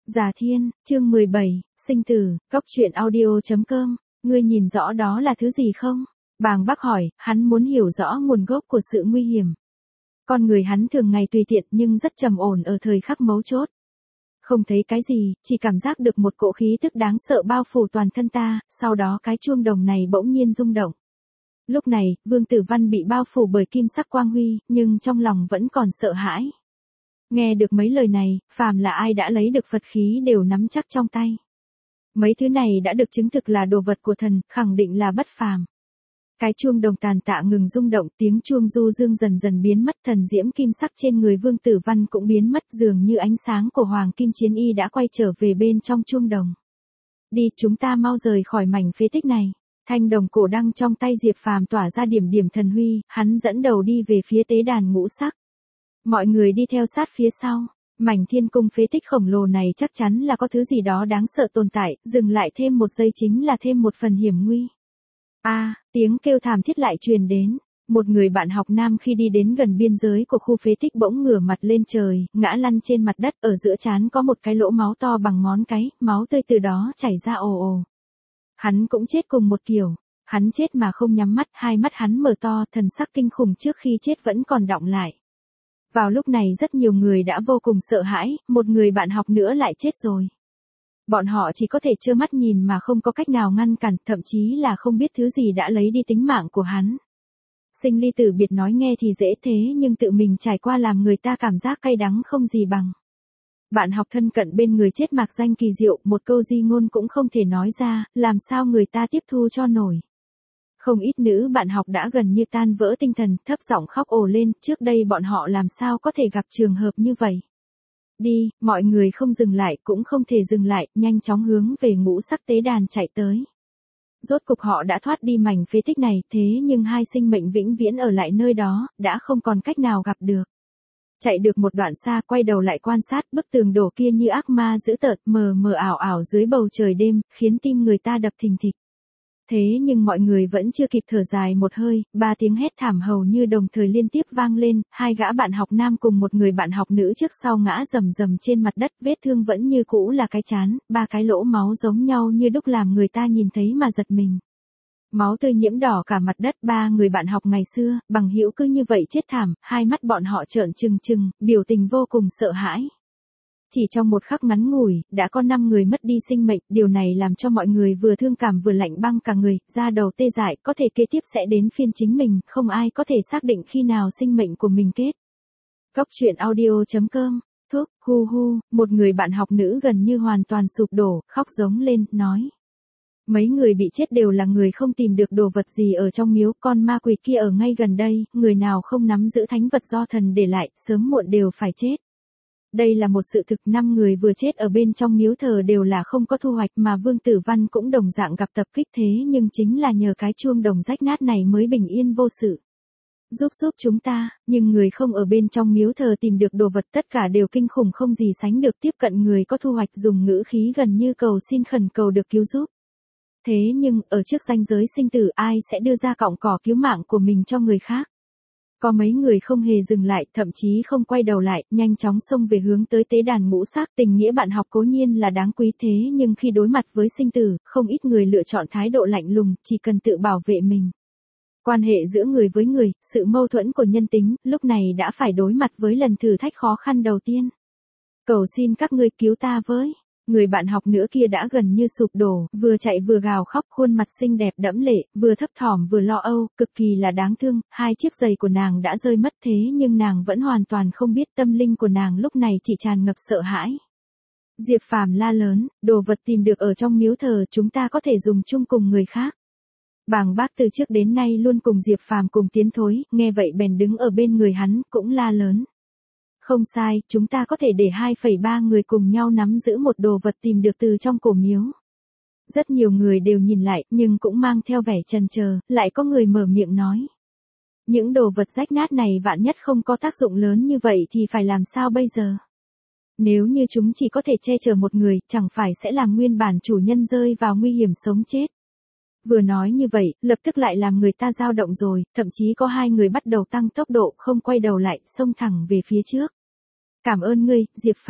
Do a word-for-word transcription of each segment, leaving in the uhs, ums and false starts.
Già Thiên, chương mười bảy, sinh tử, cốc truyện audio chấm com, ngươi nhìn rõ đó là thứ gì không? Bàng Bác hỏi, hắn muốn hiểu rõ nguồn gốc của sự nguy hiểm. Con người hắn thường ngày tùy tiện nhưng rất trầm ổn ở thời khắc mấu chốt. Không thấy cái gì, chỉ cảm giác được một cỗ khí tức đáng sợ bao phủ toàn thân ta, sau đó cái chuông đồng này bỗng nhiên rung động. Lúc này, Vương Tử Văn bị bao phủ bởi kim sắc quang huy, nhưng trong lòng vẫn còn sợ hãi. Nghe được mấy lời này, phàm là ai đã lấy được Phật khí đều nắm chắc trong tay. Mấy thứ này đã được chứng thực là đồ vật của thần, khẳng định là bất phàm. Cái chuông đồng tàn tạ ngừng rung động, tiếng chuông du dương dần dần biến mất, thần diễm kim sắc trên người Vương Tử Văn cũng biến mất, dường như ánh sáng của Hoàng Kim Chiến Y đã quay trở về bên trong chuông đồng. Đi, chúng ta mau rời khỏi mảnh phế tích này. Thanh đồng cổ đăng trong tay Diệp Phàm tỏa ra điểm điểm thần huy, hắn dẫn đầu đi về phía tế đàn ngũ sắc. Mọi người đi theo sát phía sau. Mảnh thiên cung phế tích khổng lồ này chắc chắn là có thứ gì đó đáng sợ tồn tại, dừng lại thêm một giây chính là thêm một phần hiểm nguy. A, à, tiếng kêu thảm thiết lại truyền đến. Một người bạn học nam khi đi đến gần biên giới của khu phế tích bỗng ngửa mặt lên trời, ngã lăn trên mặt đất, ở giữa trán có một cái lỗ máu to bằng ngón cái, máu tươi từ đó chảy ra ồ ồ. Hắn cũng chết cùng một kiểu. Hắn chết mà không nhắm mắt, hai mắt hắn mở to, thần sắc kinh khủng trước khi chết vẫn còn đọng lại. Vào lúc này rất nhiều người đã vô cùng sợ hãi, một người bạn học nữa lại chết rồi. Bọn họ chỉ có thể trơ mắt nhìn mà không có cách nào ngăn cản, thậm chí là không biết thứ gì đã lấy đi tính mạng của hắn. Sinh ly tử biệt nói nghe thì dễ thế nhưng tự mình trải qua làm người ta cảm giác cay đắng không gì bằng. Bạn học thân cận bên người chết mạc danh kỳ diệu, một câu di ngôn cũng không thể nói ra, làm sao người ta tiếp thu cho nổi. Không ít nữ bạn học đã gần như tan vỡ tinh thần, thấp giọng khóc ồ lên, trước đây bọn họ làm sao có thể gặp trường hợp như vậy. Đi, mọi người không dừng lại, cũng không thể dừng lại, nhanh chóng hướng về ngũ sắc tế đàn chạy tới. Rốt cục họ đã thoát đi mảnh phế tích này, thế nhưng hai sinh mệnh vĩnh viễn ở lại nơi đó, đã không còn cách nào gặp được. Chạy được một đoạn xa, quay đầu lại quan sát, bức tường đổ kia như ác ma dữ tợn, mờ mờ ảo ảo dưới bầu trời đêm, khiến tim người ta đập thình thịch. Thế nhưng mọi người vẫn chưa kịp thở dài một hơi, ba tiếng hét thảm hầu như đồng thời liên tiếp vang lên, hai gã bạn học nam cùng một người bạn học nữ trước sau ngã rầm rầm trên mặt đất, vết thương vẫn như cũ là cái trán, ba cái lỗ máu giống nhau như đúc làm người ta nhìn thấy mà giật mình. Máu tươi nhiễm đỏ cả mặt đất, ba người bạn học ngày xưa, bằng hữu cứ như vậy chết thảm, hai mắt bọn họ trợn trừng trừng, biểu tình vô cùng sợ hãi. Chỉ trong một khắc ngắn ngủi, đã có năm người mất đi sinh mệnh, điều này làm cho mọi người vừa thương cảm vừa lạnh băng cả người, da đầu tê dại, có thể kế tiếp sẽ đến phiên chính mình, không ai có thể xác định khi nào sinh mệnh của mình kết. Cốc truyện audio chấm com, thuốc, hu hu, một người bạn học nữ gần như hoàn toàn sụp đổ, khóc giống lên, nói. Mấy người bị chết đều là người không tìm được đồ vật gì ở trong miếu, con ma quỷ kia ở ngay gần đây, người nào không nắm giữ thánh vật do thần để lại, sớm muộn đều phải chết. Đây là một sự thực, năm người vừa chết ở bên trong miếu thờ đều là không có thu hoạch mà Vương Tử Văn cũng đồng dạng gặp tập kích thế nhưng chính là nhờ cái chuông đồng rách nát này mới bình yên vô sự. Giúp giúp chúng ta, nhưng người không ở bên trong miếu thờ tìm được đồ vật tất cả đều kinh khủng không gì sánh được tiếp cận người có thu hoạch dùng ngữ khí gần như cầu xin khẩn cầu được cứu giúp. Thế nhưng, ở trước ranh giới sinh tử ai sẽ đưa ra cọng cỏ cứu mạng của mình cho người khác? Có mấy người không hề dừng lại, thậm chí không quay đầu lại, nhanh chóng xông về hướng tới tế đàn ngũ sắc. Tình nghĩa bạn học cố nhiên là đáng quý thế nhưng khi đối mặt với sinh tử, không ít người lựa chọn thái độ lạnh lùng, chỉ cần tự bảo vệ mình. Quan hệ giữa người với người, sự mâu thuẫn của nhân tính, lúc này đã phải đối mặt với lần thử thách khó khăn đầu tiên. Cầu xin các ngươi cứu ta với. Người bạn học nữa kia đã gần như sụp đổ, vừa chạy vừa gào khóc, khuôn mặt xinh đẹp đẫm lệ, vừa thấp thỏm vừa lo âu, cực kỳ là đáng thương, hai chiếc giày của nàng đã rơi mất thế nhưng nàng vẫn hoàn toàn không biết tâm linh của nàng lúc này chỉ tràn ngập sợ hãi. Diệp Phàm la lớn, đồ vật tìm được ở trong miếu thờ chúng ta có thể dùng chung cùng người khác. Bàng Bác từ trước đến nay luôn cùng Diệp Phàm cùng tiến thối, nghe vậy bèn đứng ở bên người hắn, cũng la lớn. Không sai, chúng ta có thể để hai phẩy ba người cùng nhau nắm giữ một đồ vật tìm được từ trong cổ miếu. Rất nhiều người đều nhìn lại, nhưng cũng mang theo vẻ chần chờ, lại có người mở miệng nói. Những đồ vật rách nát này vạn nhất không có tác dụng lớn như vậy thì phải làm sao bây giờ? Nếu như chúng chỉ có thể che chở một người, chẳng phải sẽ làm nguyên bản chủ nhân rơi vào nguy hiểm sống chết. Vừa nói như vậy, lập tức lại làm người ta dao động rồi, thậm chí có hai người bắt đầu tăng tốc độ, không quay đầu lại, xông thẳng về phía trước. Cảm ơn ngươi, Diệp Phàm.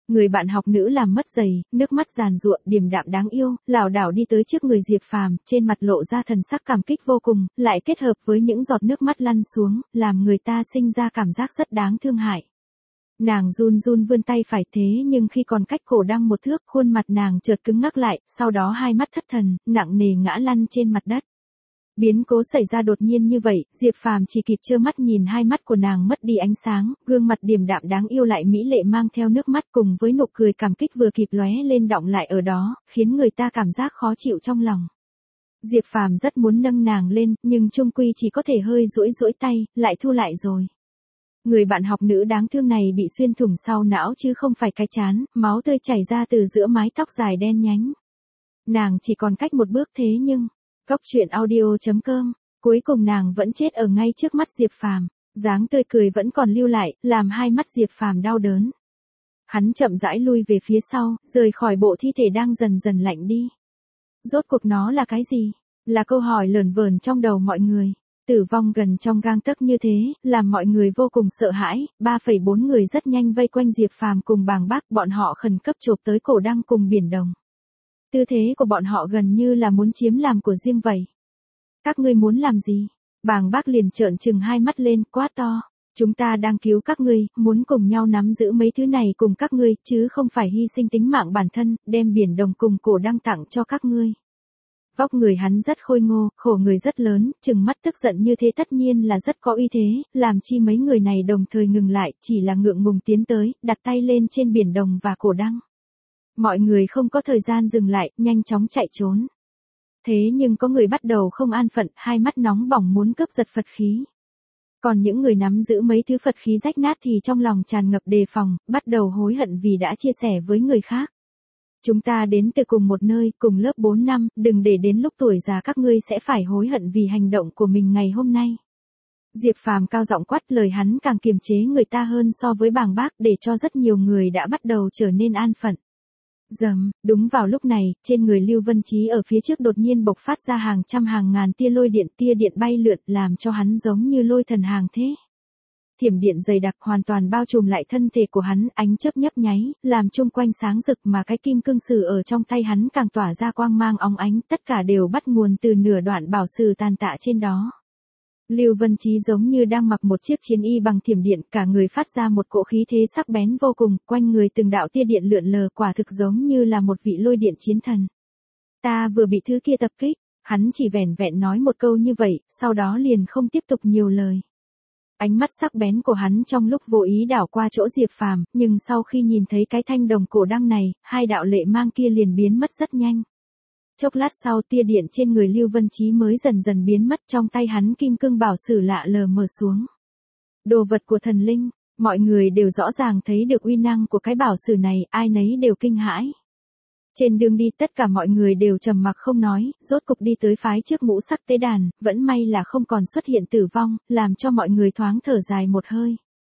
Người bạn học nữ làm mất giày, nước mắt giàn giụa, điềm đạm đáng yêu, lảo đảo đi tới trước người Diệp Phàm, trên mặt lộ ra thần sắc cảm kích vô cùng, lại kết hợp với những giọt nước mắt lăn xuống, làm người ta sinh ra cảm giác rất đáng thương hại. Nàng run run vươn tay phải thế nhưng khi còn cách cổ đăng một thước, khuôn mặt nàng chợt cứng ngắc lại, sau đó hai mắt thất thần, nặng nề ngã lăn trên mặt đất. Biến cố xảy ra đột nhiên như vậy, Diệp Phàm chỉ kịp trơ mắt nhìn hai mắt của nàng mất đi ánh sáng, gương mặt điềm đạm đáng yêu lại mỹ lệ mang theo nước mắt cùng với nụ cười cảm kích vừa kịp lóe lên đọng lại ở đó, khiến người ta cảm giác khó chịu trong lòng. Diệp Phàm rất muốn nâng nàng lên, nhưng chung quy chỉ có thể hơi duỗi duỗi tay, lại thu lại rồi. Người bạn học nữ đáng thương này bị xuyên thủng sau não chứ không phải cái trán, máu tươi chảy ra từ giữa mái tóc dài đen nhánh. Nàng chỉ còn cách một bước thế nhưng, Góc truyện audio chấm com, cuối cùng nàng vẫn chết ở ngay trước mắt Diệp Phàm, dáng tươi cười vẫn còn lưu lại, làm hai mắt Diệp Phàm đau đớn. Hắn chậm rãi lui về phía sau, rời khỏi bộ thi thể đang dần dần lạnh đi. Rốt cuộc nó là cái gì? Là câu hỏi lởn vởn trong đầu mọi người. Tử vong gần trong gang tấc như thế, làm mọi người vô cùng sợ hãi, ba phẩy bốn người rất nhanh vây quanh Diệp Phàm cùng Bàng Bác, bọn họ khẩn cấp chộp tới cổ đăng cùng biển đồng. Tư thế của bọn họ gần như là muốn chiếm làm của riêng vậy. Các ngươi muốn làm gì? Bàng Bác liền trợn trừng hai mắt lên, quát to. Chúng ta đang cứu các ngươi, muốn cùng nhau nắm giữ mấy thứ này cùng các ngươi, chứ không phải hy sinh tính mạng bản thân, đem biển đồng cùng cổ đăng tặng cho các ngươi. Vóc người hắn rất khôi ngô, khổ người rất lớn, trừng mắt tức giận như thế tất nhiên là rất có uy thế, làm chi mấy người này đồng thời ngừng lại, chỉ là ngượng ngùng tiến tới, đặt tay lên trên biển đồng và cổ đăng. Mọi người không có thời gian dừng lại, nhanh chóng chạy trốn. Thế nhưng có người bắt đầu không an phận, hai mắt nóng bỏng muốn cướp giật Phật khí. Còn những người nắm giữ mấy thứ Phật khí rách nát thì trong lòng tràn ngập đề phòng, bắt đầu hối hận vì đã chia sẻ với người khác. Chúng ta đến từ cùng một nơi, cùng lớp bốn năm, đừng để đến lúc tuổi già các ngươi sẽ phải hối hận vì hành động của mình ngày hôm nay. Diệp Phàm cao giọng quát, lời hắn càng kiềm chế người ta hơn so với Bàng Bác, để cho rất nhiều người đã bắt đầu trở nên an phận. Dầm, đúng vào lúc này, trên người Lưu Vân Chí ở phía trước đột nhiên bộc phát ra hàng trăm hàng ngàn tia lôi điện, tia điện bay lượn làm cho hắn giống như lôi thần hàng thế. Thiểm điện dày đặc hoàn toàn bao trùm lại thân thể của hắn, ánh chớp nhấp nháy, làm chung quanh sáng rực mà cái kim cương sử ở trong tay hắn càng tỏa ra quang mang óng ánh, tất cả đều bắt nguồn từ nửa đoạn bảo sử tàn tạ trên đó. Lưu Vân Chí giống như đang mặc một chiếc chiến y bằng thiểm điện, cả người phát ra một cỗ khí thế sắc bén vô cùng, quanh người từng đạo tia điện lượn lờ, quả thực giống như là một vị lôi điện chiến thần. Ta vừa bị thứ kia tập kích, hắn chỉ vẻn vẹn nói một câu như vậy, sau đó liền không tiếp tục nhiều lời. Ánh mắt sắc bén của hắn trong lúc vô ý đảo qua chỗ Diệp Phàm, nhưng sau khi nhìn thấy cái thanh đồng cổ đăng này, hai đạo lệ mang kia liền biến mất rất nhanh. Chốc lát sau tia điện trên người Lưu Vân Chí mới dần dần biến mất, trong tay hắn kim cương bảo sử lạ lờ mờ xuống. Đồ vật của thần linh, mọi người đều rõ ràng thấy được uy năng của cái bảo sử này, ai nấy đều kinh hãi. Trên đường đi tất cả mọi người đều trầm mặc không nói, rốt cục đi tới phái trước ngũ sắc tế đàn, vẫn may là không còn xuất hiện tử vong, làm cho mọi người thoáng thở dài một hơi.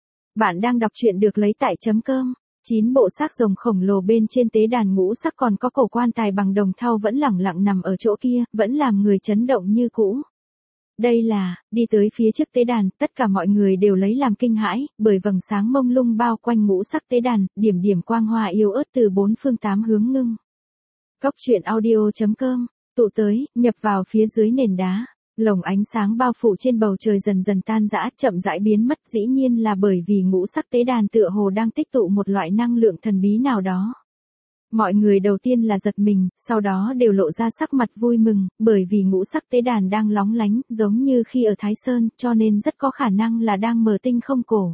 Bạn đang đọc truyện được lấy tại chấm com. Chín bộ xác rồng khổng lồ bên trên tế đàn ngũ sắc còn có cổ quan tài bằng đồng thau vẫn lẳng lặng nằm ở chỗ kia, vẫn làm người chấn động như cũ. Đây là, đi tới phía trước tế đàn, tất cả mọi người đều lấy làm kinh hãi, bởi vầng sáng mông lung bao quanh ngũ sắc tế đàn, điểm điểm quang hoa yếu ớt từ bốn phương tám hướng ngưng. Góc truyện audio chấm com, tụ tới, nhập vào phía dưới nền đá. Lồng ánh sáng bao phủ trên bầu trời dần dần tan rã, chậm rãi biến mất, dĩ nhiên là bởi vì ngũ sắc tế đàn tựa hồ đang tích tụ một loại năng lượng thần bí nào đó. Mọi người đầu tiên là giật mình, sau đó đều lộ ra sắc mặt vui mừng, bởi vì ngũ sắc tế đàn đang lóng lánh, giống như khi ở Thái Sơn, cho nên rất có khả năng là đang mở tinh không cổ.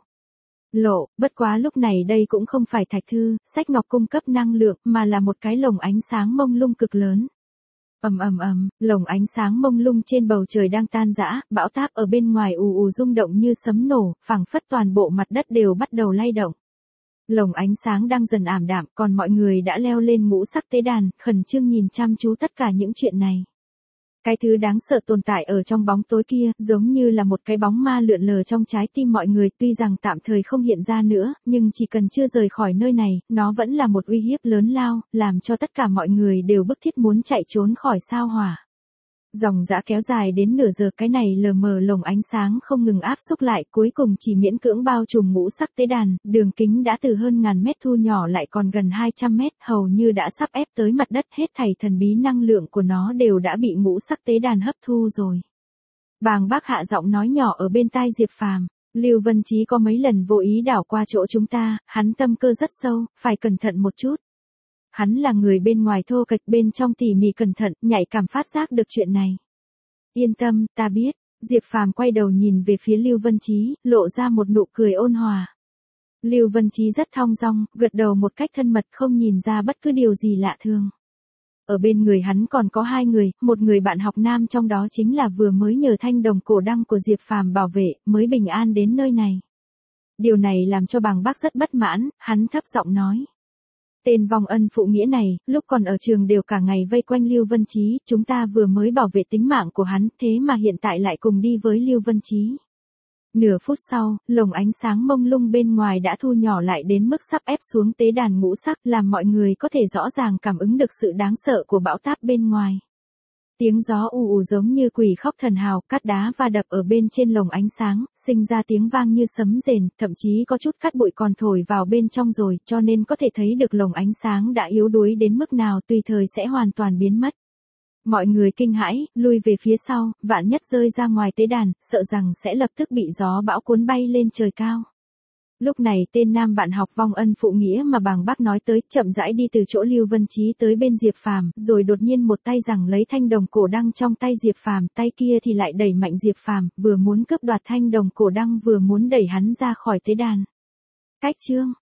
Lộ, bất quá lúc này đây cũng không phải thạch thư, sách ngọc cung cấp năng lượng, mà là một cái lồng ánh sáng mông lung cực lớn. Ầm ầm ầm, lồng ánh sáng mông lung trên bầu trời đang tan rã, bão táp ở bên ngoài ù ù rung động như sấm nổ, phảng phất toàn bộ mặt đất đều bắt đầu lay động. Lồng ánh sáng đang dần ảm đạm, còn mọi người đã leo lên ngũ sắc tế đàn, khẩn trương nhìn chăm chú tất cả những chuyện này. Cái thứ đáng sợ tồn tại ở trong bóng tối kia, giống như là một cái bóng ma lượn lờ trong trái tim mọi người, tuy rằng tạm thời không hiện ra nữa, nhưng chỉ cần chưa rời khỏi nơi này, nó vẫn là một uy hiếp lớn lao, làm cho tất cả mọi người đều bức thiết muốn chạy trốn khỏi sao hỏa. Dòng dã kéo dài đến nửa giờ, cái này lờ mờ lồng ánh sáng không ngừng áp xúc lại, cuối cùng chỉ miễn cưỡng bao trùm ngũ sắc tế đàn, đường kính đã từ hơn ngàn mét thu nhỏ lại còn gần hai trăm mét, hầu như đã sắp ép tới mặt đất, hết thảy thần bí năng lượng của nó đều đã bị ngũ sắc tế đàn hấp thu rồi. Bàng Bác hạ giọng nói nhỏ ở bên tai Diệp Phàm, Lưu Vân Chí có mấy lần vô ý đảo qua chỗ chúng ta, hắn tâm cơ rất sâu, phải cẩn thận một chút. Hắn là người bên ngoài thô kệch, bên trong tỉ mỉ cẩn thận, nhạy cảm phát giác được chuyện này. Yên tâm, ta biết. Diệp Phàm quay đầu nhìn về phía Lưu Vân Chí, lộ ra một nụ cười ôn hòa. Lưu Vân Chí rất thong dong, gật đầu một cách thân mật, không nhìn ra bất cứ điều gì lạ thường. Ở bên người hắn còn có hai người, một người bạn học nam trong đó chính là vừa mới nhờ thanh đồng cổ đăng của Diệp Phàm bảo vệ, mới bình an đến nơi này. Điều này làm cho Bàng Bác rất bất mãn, hắn thấp giọng nói. Tên vong ân phụ nghĩa này, lúc còn ở trường đều cả ngày vây quanh Lưu Vân Chí, chúng ta vừa mới bảo vệ tính mạng của hắn, thế mà hiện tại lại cùng đi với Lưu Vân Chí. Nửa phút sau, lồng ánh sáng mông lung bên ngoài đã thu nhỏ lại đến mức sắp ép xuống tế đàn ngũ sắc, làm mọi người có thể rõ ràng cảm ứng được sự đáng sợ của bão táp bên ngoài. Tiếng gió ù ù giống như quỷ khóc thần hào, cát đá va đập ở bên trên lồng ánh sáng, sinh ra tiếng vang như sấm rền, thậm chí có chút cát bụi còn thổi vào bên trong rồi, cho nên có thể thấy được lồng ánh sáng đã yếu đuối đến mức nào, tùy thời sẽ hoàn toàn biến mất. Mọi người kinh hãi, lui về phía sau, vạn nhất rơi ra ngoài tế đàn, sợ rằng sẽ lập tức bị gió bão cuốn bay lên trời cao. Lúc này tên nam bạn học vong ân phụ nghĩa mà Bàng Bác nói tới, chậm rãi đi từ chỗ Lưu Vân Chí tới bên Diệp Phàm, rồi đột nhiên một tay giằng lấy thanh đồng cổ đăng trong tay Diệp Phàm, tay kia thì lại đẩy mạnh Diệp Phàm, vừa muốn cướp đoạt thanh đồng cổ đăng vừa muốn đẩy hắn ra khỏi tế đàn. Cách chương